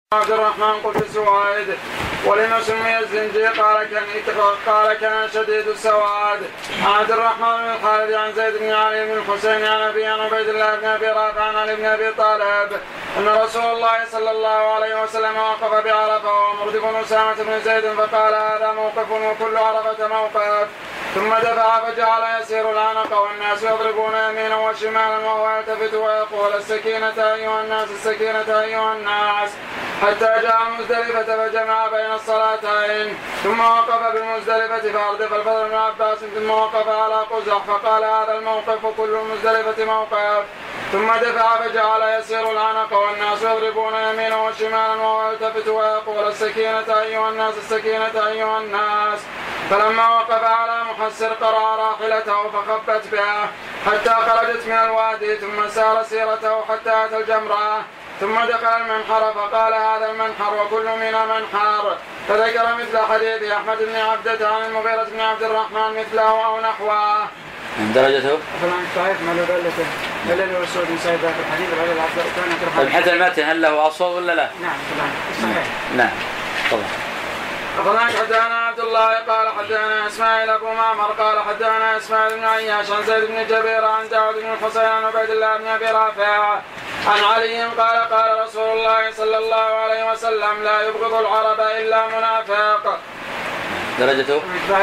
عبد الرحمن قلت سوائد ولما سمي الزنجي قال كان شديد السواد. عبد الرحمن بن خالد عن زيد بن علي بن الحسين عن ابي عن عبيد الله بن ابي رافع عن علي بن ابي طالب ان رسول الله صلى الله عليه وسلم وقف بعرفه ومرد بن اسامه بن زيد فقال هذا موقف وكل عرفه موقف، ثم دفع فجعل يسير العنق والناس يضربون يمينا وشمالا وهو يلتفت ويقول السكينة أيها الناس السكينة أيها الناس، حتى جاء مزدلفة فجمع بين الصلاتين، ثم وقف بالمزدلفة فأردف الفضل بن عباس ثم وقف على قزح فقال هذا الموقف كل المزدلفة موقف، ثم دفع فجعل يسير العنق والناس يضربون يمينا وشمالا وهو يلتفت ويقول السكينة أيها الناس السكينة أيها الناس، فلما وقف على محسر قرأ راحلته فخبت بها حتى خرجت من الوادي، ثم سار سيرته حتى أتى الجمرة، ثم دخل المنحر فقال هذا المنحر وكل منا منحر، فذكر مثل حديث أحمد بن عبدة عن المغيرة بن عبد الرحمن مثله أو نحوه. من درجته؟ فلان صحيح ما له دلته هل له السعود من سيد ذاك الحديث ولا العبد؟ طيب حتى المتن هل له أصل ولا لا؟ نعم فلان صحيح. نعم طبعا. أخبرنا حدثنا عبد الله قال حدثنا إسماعيل أبو معمر قال حدثنا إسماعيل بن عياش عن زيد بن جبير عن داود بن الحسين عن عبيد الله بن أبي رافع عن علي قال رسول الله صلى الله عليه وسلم لا يبغض العرب إلا منافق. درجته؟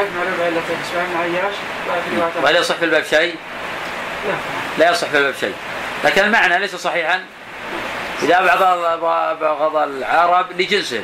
وهل يصح في الباب شيء؟ لا يصح في الباب شيء، لكن المعنى ليس صحيحا إذا بغض العرب لجنسه.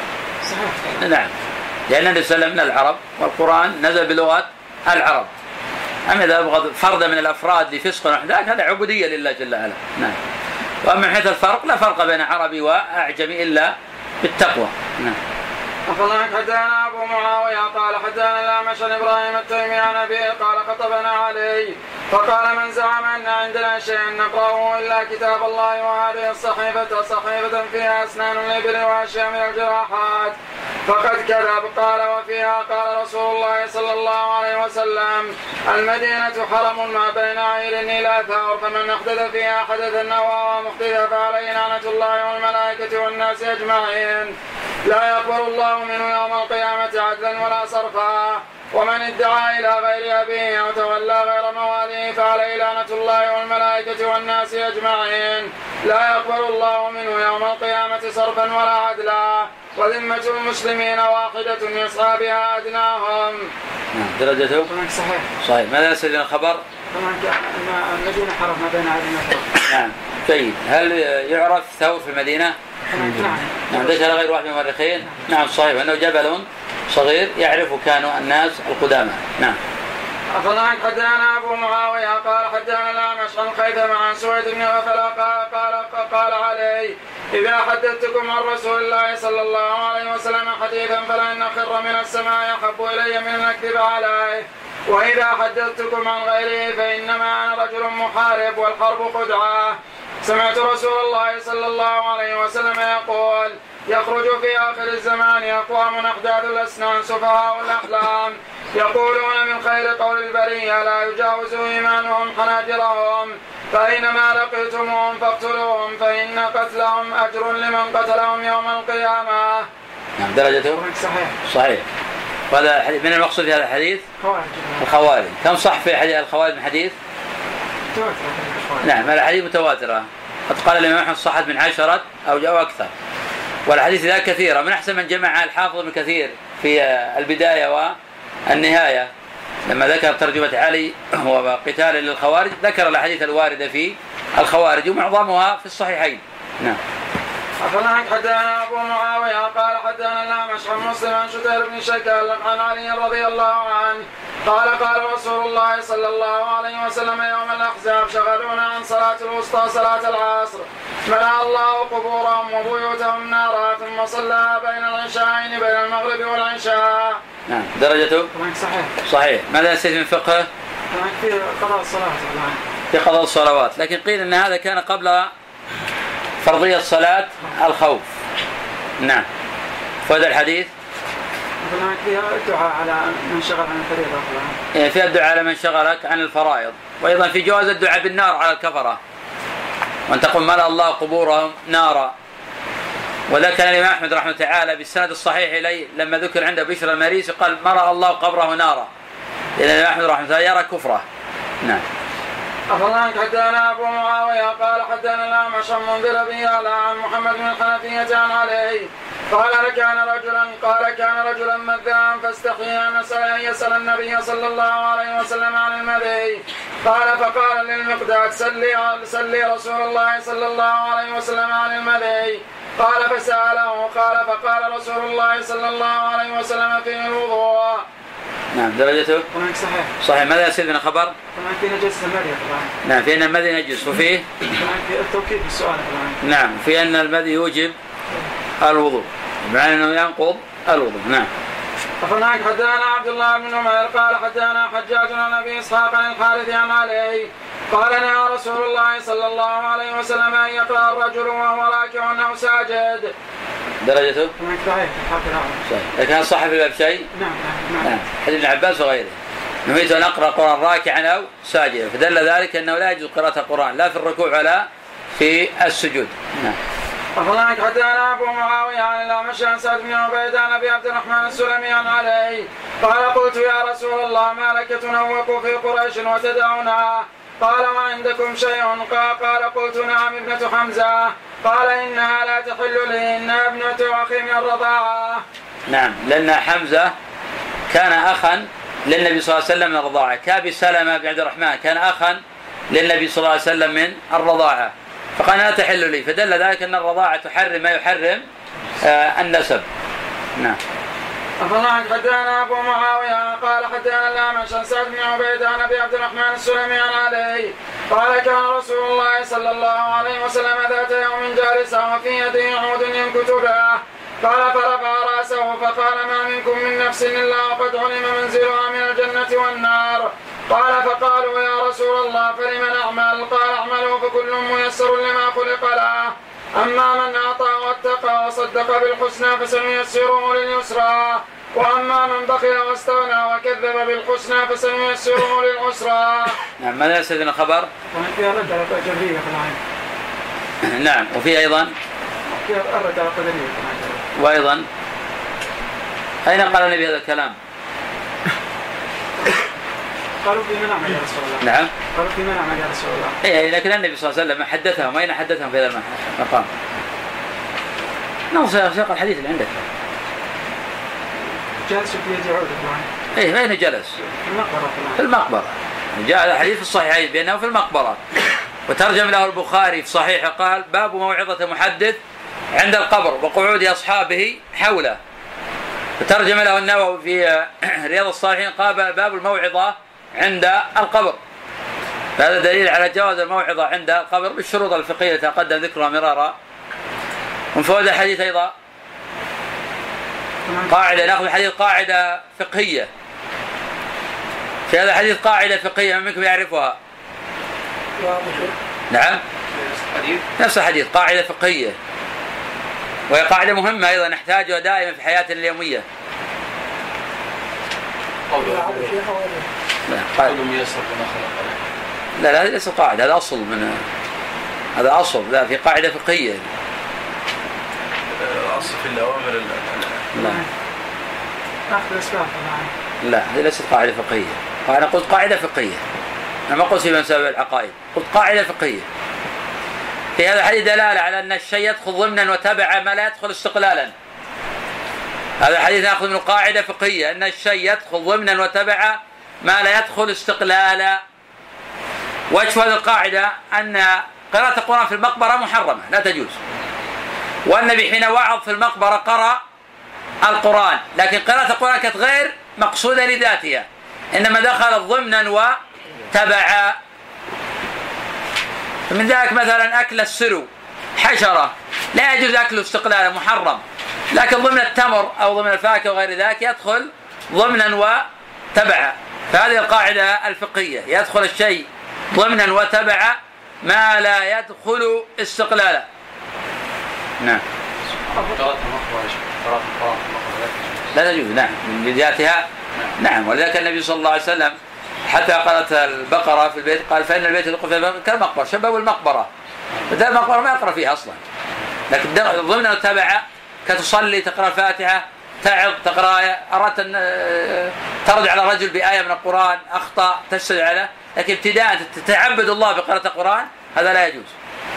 نعم، لأن النبي صلى الله عليه وسلم من العرب والقرآن نزل بلغة العرب، أما إذا أبغض فرد من الأفراد لفسق وحداك هذا عبودية لله جل وعلا. نعم. وأما من حيث الفرق لا فرق بين عربي وأعجمي إلا بالتقوى. نعم. أخبرنا حدثنا أبو معاوية قال حدثنا الأعمش عن إبراهيم التيمي عن أبيه قال خطبنا علي فقال من زعم أن عندنا شيئا نقرأه إلا كتاب الله وهذه الصحيفة صحيفة فيها أسنان الإبل وأشياء من الجراحات فقد كذب. قال وفيها قال رسول الله صلى الله عليه وسلم المدينة حرم ما بين عير إلى ثور، فمن أحدث فيها حدثا أو محدثا فعليه لعنة الله والملائكة والناس أجمعين، لا يقبل الله منه يوم القيامة عدلا ولا صرفا، ومن ادعى إلى غير أبيه أو تولى غير مواليه فعليه لعنة الله والملائكة والناس أجمعين، لا يقبل الله منه يوم القيامة صرفا ولا عدلا، وذمة المسلمين واحدة يسعى بها أدناهم. درجته؟ صحيح. صحيح. ماذا يستدل الخبر؟ المدينة حرم ما بين عير. نعم جيد. هل يعرف ثور في المدينة؟ نعم ذكر غير واحد من المؤرخين. نعم صحيح، أنه جبل صغير يعرف كانوا الناس القدامى. نعم. أخبرنا حدثنا أبو معاوية قال حدثنا الأعمش عن خيثمة عن سويد بن غفلة قال علي إذا حدثتكم عن رسول الله صلى الله عليه وسلم حديثا فلن أخر من السماء أحب إلي من أن أكذب عليه، وإذا حدثتكم عن غيره فإنما أنا رجل محارب والحرب خدعة. سمعت رسول الله صلى الله عليه وسلم يقول يخرج في آخر الزمان أقوام أحداث الأسنان سفهاء الأحلام يقولون من خير قول البرية لا يجاوز إيمانهم حناجرهم، فأينما لقيتموهم فاقتلوهم فإن قتلهم أجر لمن قتلهم يوم القيامة. نعم درجته؟ صحيح. صحيح. وهذا من المقصود في هذا الحديث؟ الخوارج. كم صح في حديث الخوارج من حديث؟ نعم الحديث متواترة، قد قال الإمام أحمد صحت من 10 أو أكثر، والحديث ذا كثيرة، من أحسن من جمع الحافظ ابن كثير في البداية والنهاية لما ذكر ترجمة علي وقتال للخوارج ذكر الأحاديث الواردة في الخوارج ومعظمها في الصحيحين. نعم. أخبرنا حدثنا أبو معاوية قال حدثنا الأعمش عن مسلم عن شتير بن شكال عن علي رضي الله عنه قال رسول الله صلى الله عليه وسلم يوم الأحزاب شغلونا عن صلاة الوسطى صلاة العصر ملأ الله قبورهم وبيوتهم نارا ثم صلى بين العشاءين بين المغرب والعشاء. نعم درجته؟ صحيح. صحيح. ماذا يستفيد من فقه؟ في قضاء الصلاة. في قضاء الصلوات، لكن قيل أن هذا كان قبل فرضية صلاة الخوف. نعم. فهذا الحديث فيها الدعاء على من شغل عن الفريضة. فيها الدعاء على من شغلك عن الفرائض، وأيضا في جواز الدعاء بالنار على الكفرة، وأن تقول ملأ الله قبورهم نارا، وذكر الإمام أحمد رحمه تعالى بالسند الصحيح إليه لما ذكر عنده بشر المريسي قال ما رأى الله قبره نارا، لأن الإمام أحمد رحمه تعالى يرى كفره. نعم. أخبرنا حدثنا أبو معاوية قال حدثنا الأعمش عن منذر بن يعلى عن محمد بن الحنفية عن علي قال كان رجلا مذاء فاستحيي أن يسأل النبي صلى الله عليه وسلم عن المذي فقال للمقداد سلي رسول الله صلى الله عليه وسلم عن المذي قال فسأله فقال رسول الله صلى الله عليه وسلم فيه الوضوء. نعم درجته صحيح. ماذا يصير من الخبر؟ طبعا في نجس المذي. نعم في أن المذي نجس، وفيه في التوكيد بالسؤال. نعم في أن المذي يوجب الوضوء مع أنه ينقض الوضوء. نعم. فهناك حدثنا عبد الله بن عمر قال حدثنا حجاج عن ابي اسحاق عن الحارث عن علي قال نهى رسول الله صلى الله عليه وسلم ان يقرا الرجل وهو راكع او ساجد. درجته صحيح. لكن صح في الباب شيء؟ نعم. حديث ابن عباس وغيره نهيت ان اقرا القران راكعا او ساجدا، فدل ذلك انه لا يجوز قراءه القران لا في الركوع ولا في السجود. نعم. وهناك حدثنا أبو معاوية عن الأعمش عن سعد بن عبيدة عن أبي عبد الرحمن السلمي عن علي قال قلت يا رسول الله ما لك تنوق في قريش وتدعونها قال وعندكم شيء قال قلت نعم ابنة حمزة قال إنها لا تحل لي إنها ابنة أخي من الرضاعة. نعم لأن حمزة كان أخا للنبي صلى الله عليه وسلم من الرضاعة، كأبي سلمة بن عبد الرحمن كان أخا للنبي صلى الله عليه وسلم من الرضاعة، فقال لا تحل لي، فدل ذلك أن الرضاعة تحرم ما يحرم النسب. نعم. فهناك حدثنا أبو معاوية قال حدثنا الأعمش عن سعد بن عبيدة عن أبي عبد الرحمن السلمي عن علي قال كان رسول الله صلى الله عليه وسلم ذات يوم جالسا وفي يده عود ينكت به قال فرفع رأسه فقال ما منكم من نفس إلا وقد علم منزلها من الجنة والنار قال فقالوا يا رسول الله فلم نعمل قال اعملوا فكل ميسر لما خلق له أما من أعطى واتقى وصدق بالحسنى فسنيسره لليسرى وأما من بخل واستغنى وكذب بالحسنى فسنيسره للعسرى. نعم. ماذا يستفيد من الخبر؟ فيها رد على الجبرية في العين. نعم. وفي أيضا فيها الرد على القدرية. وأيضا أين قال النبي هذا الكلام؟ قالوا في منع يا رسول الله. نعم. قالوا في منع يا رسول الله. إيه لكن النبي صلى الله عليه وسلم حدثهم، أين حدثهم في هذا المقام؟ سياق الحديث اللي عندك. جالس في يد عود. إيه أين جلس؟ في المقبرة. جاء الحديث في الصحيحين بأنه في المقبرة، وترجم له البخاري في صحيحه قال باب موعظة محدث عند القبر وقعود أصحابه حوله، وترجم له النووي في رياض الصالحين قال باب الموعظة عند القبر، فهذا دليل على جواز الموعظة عند القبر بالشروط الفقهية تقدم ذكرها مرارا. ومن فوائد الحديث أيضا قاعدة، نأخذ الحديث قاعدة فقهية في هذا الحديث، قاعدة فقهية من منكم يعرفها؟ نعم نفس الحديث قاعدة فقهية، وهي قاعدة مهمة أيضا نحتاجها دائما في حياتنا اليومية. لا ليس قاعدة، هذا أصل هذا أصل، لا في قاعدة فقهية. أصل في الأوامر. لا هذه ليست قاعدة فقهية، أنا قلت قاعدة فقهية، أنا ما قلت في مسائل العقائد، قلت قاعدة فقهية. في هذا الحديث دلالة على أن الشيء يدخل ضمنا وتبعا ما لا يدخل استقلالا. هذا الحديث نأخذ من قاعدة فقهية أن الشيء يدخل ضمنا وتبعا ما لا يدخل استقلالا. وجه هذه القاعدة أن قراءة القرآن في المقبرة محرمة لا تجوز، والنبي حين وعظ في المقبرة قرأ القرآن، لكن قراءة القرآن كانت غير مقصودة لذاتها، إنما دخلت ضمنا وتبعا. من ذلك مثلا أكل السرو حشرة لا يجوز أكله استقلالا محرم، لكن ضمن التمر أو ضمن الفاكهة وغير ذلك يدخل ضمنا وتبعا. فهذه القاعدة الفقهية، يدخل الشيء ضمنا وتبعا ما لا يدخل استقلالا. نعم. لا تجوز نعم لذاتها. نعم ولذلك النبي صلى الله عليه وسلم حتى قالت البقرة في البيت قال فإن البيت يدخل في كالمقبرة، شبه المقبرة، بدل المقبرة ما يقرأ فيها أصلا، لكن ضمن المتابعة كتصلي تقرأ الفاتحة تعظ تقرأ آية، أردت أن ترد على رجل بآية من القرآن أخطأ تسجد عليه، لكن ابتداء تتعبد الله بقراءة القرآن هذا لا يجوز.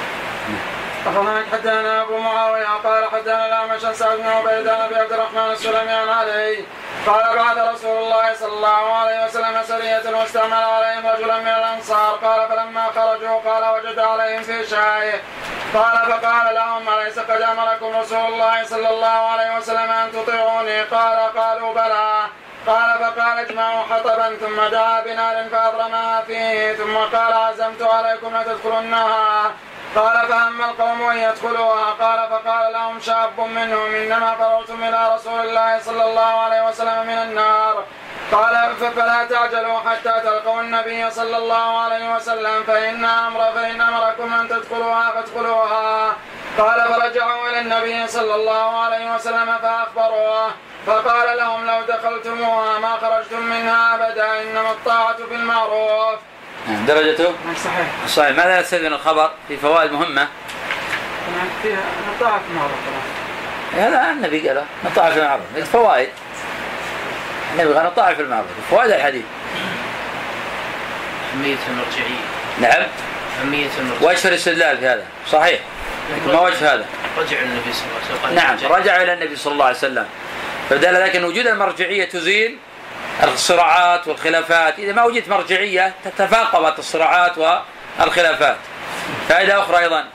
حدثنا أبو معاوية قال حدثنا الأعمش عن سعد بن عبيدة عن أبي عبد الرحمن السلمي عليه قال بعث رسول الله صلى الله عليه وسلم سرية واستعمل عليهم رجلا من الأنصار قال فلما خرجوا قال وجد عليهم في شاي قال فقال لهم أليس قد أمركم رسول الله صلى الله عليه وسلم أن تطيعوني قالوا بلى قال فقال اجمعوا حطبا ثم دعا بنار فأضرمها فيه ثم قال عزمت عليكم لتدخلنها قال فهم القوم أن يدخلوها قال فقال لهم شاب منهم إنما فررتم إلى رسول الله صلى الله عليه وسلم من النار قال فلا تعجلوا حتى تلقوا النبي صلى الله عليه وسلم فإن أمركم أن تدخلوها فادخلوها قال فرجعوا إلى النبي صلى الله عليه وسلم فأخبروه فقال لهم لو دخلتموها ما خرجتم منها أبدا إنما الطاعة في المعروف. درجته صحيح. ماذا يستفيد من الخبر في فوائد مهمة؟ فيها الطاعة في المعروف. هذا النبي قال الطاعة في المعروف فوائد. النبي قال الطاعة في المعروف فوائد الحديث. أهمية المرجعية. نعم. أهمية المرجعية. وجه الاستدلال في هذا صحيح. ما وجه هذا؟ رجع النبي صلى الله عليه وسلم. نعم رجع إلى النبي صلى الله عليه وسلم. فبدل ذلك أن وجود المرجعية تزيل الصراعات والخلافات. إذا ما وجدت مرجعية تتفاقمت الصراعات والخلافات. فائدة أخرى أيضا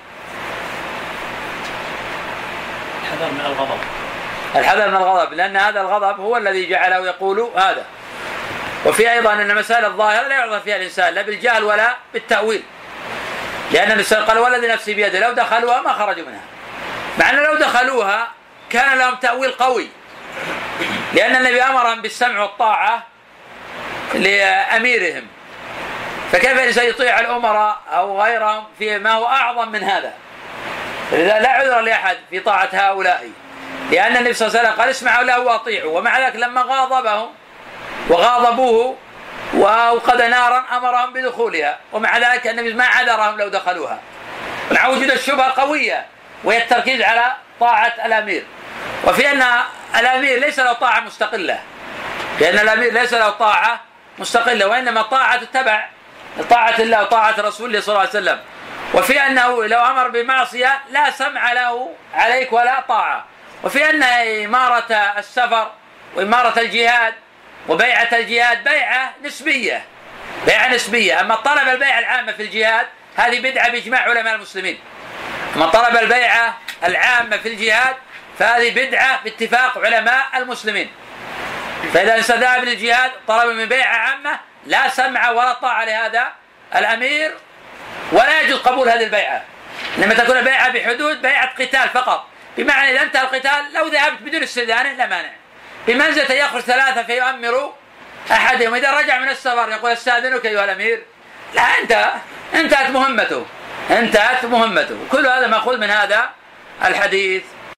الحذر من الغضب. الحذر من الغضب لأن هذا الغضب هو الذي جعله يقول هذا. وفي أيضا أن مسائل الظاهرة لا يعذر فيها الإنسان لا بالجهل ولا بالتأويل، لأن الإنسان قال والذي نفسي بيده لو دخلوها ما خرجوا منها، مع أن لو دخلوها كان لهم تأويل قوي، لأن النبي أمرهم بالسمع والطاعة لأميرهم، فكيف الإنسان يطيع الأمراء أو غيرهم في ما هو أعظم من هذا؟ لذا لا عذر لأحد في طاعة هؤلاء، لأن النبي صلى الله عليه وسلم قال اسمعوا له واطيعوا، ومع ذلك لما غاضبهم وغاضبوه وأوقد نارا أمرهم بدخولها، ومع ذلك النبي ما عذرهم لو دخلوها، مع وجود الشبهة قوية وهي التركيز على طاعة الأمير، وفي أن الأمير ليس له طاعة مستقلة، لأن الأمير ليس له طاعة مستقلة، وإنما طاعة تبع طاعة الله وطاعة رسوله صلى الله عليه وسلم، وفي أنه لو أمر بمعصية لا سمع له عليك ولا طاعة، وفي أن إمارة السفر وإمارة الجهاد وبيعة الجهاد بيعة نسبية، أما طلب البيعة العامة في الجهاد هذه بدعة بإجماع علماء المسلمين، أما طلب البيعة العامة في الجهاد فهذه بدعة باتفاق علماء المسلمين. فإذا الإنسان ذهب للجهاد طلب من بيعة عامة لا سمع ولا طاعة لهذا الأمير، ولا يجوز قبول هذه البيعة، لما تكون البيعة بحدود بيعة قتال فقط، بمعنى إذا انتهى القتال لو ذهبت بدون استئذان لا مانع، بمنزلة يخرج ثلاثة فيؤمر أحدهم، إذا رجع من السفر يقول استأذنك أيها الأمير، لا انتهت مهمته، كل هذا مأخوذ من هذا الحديث.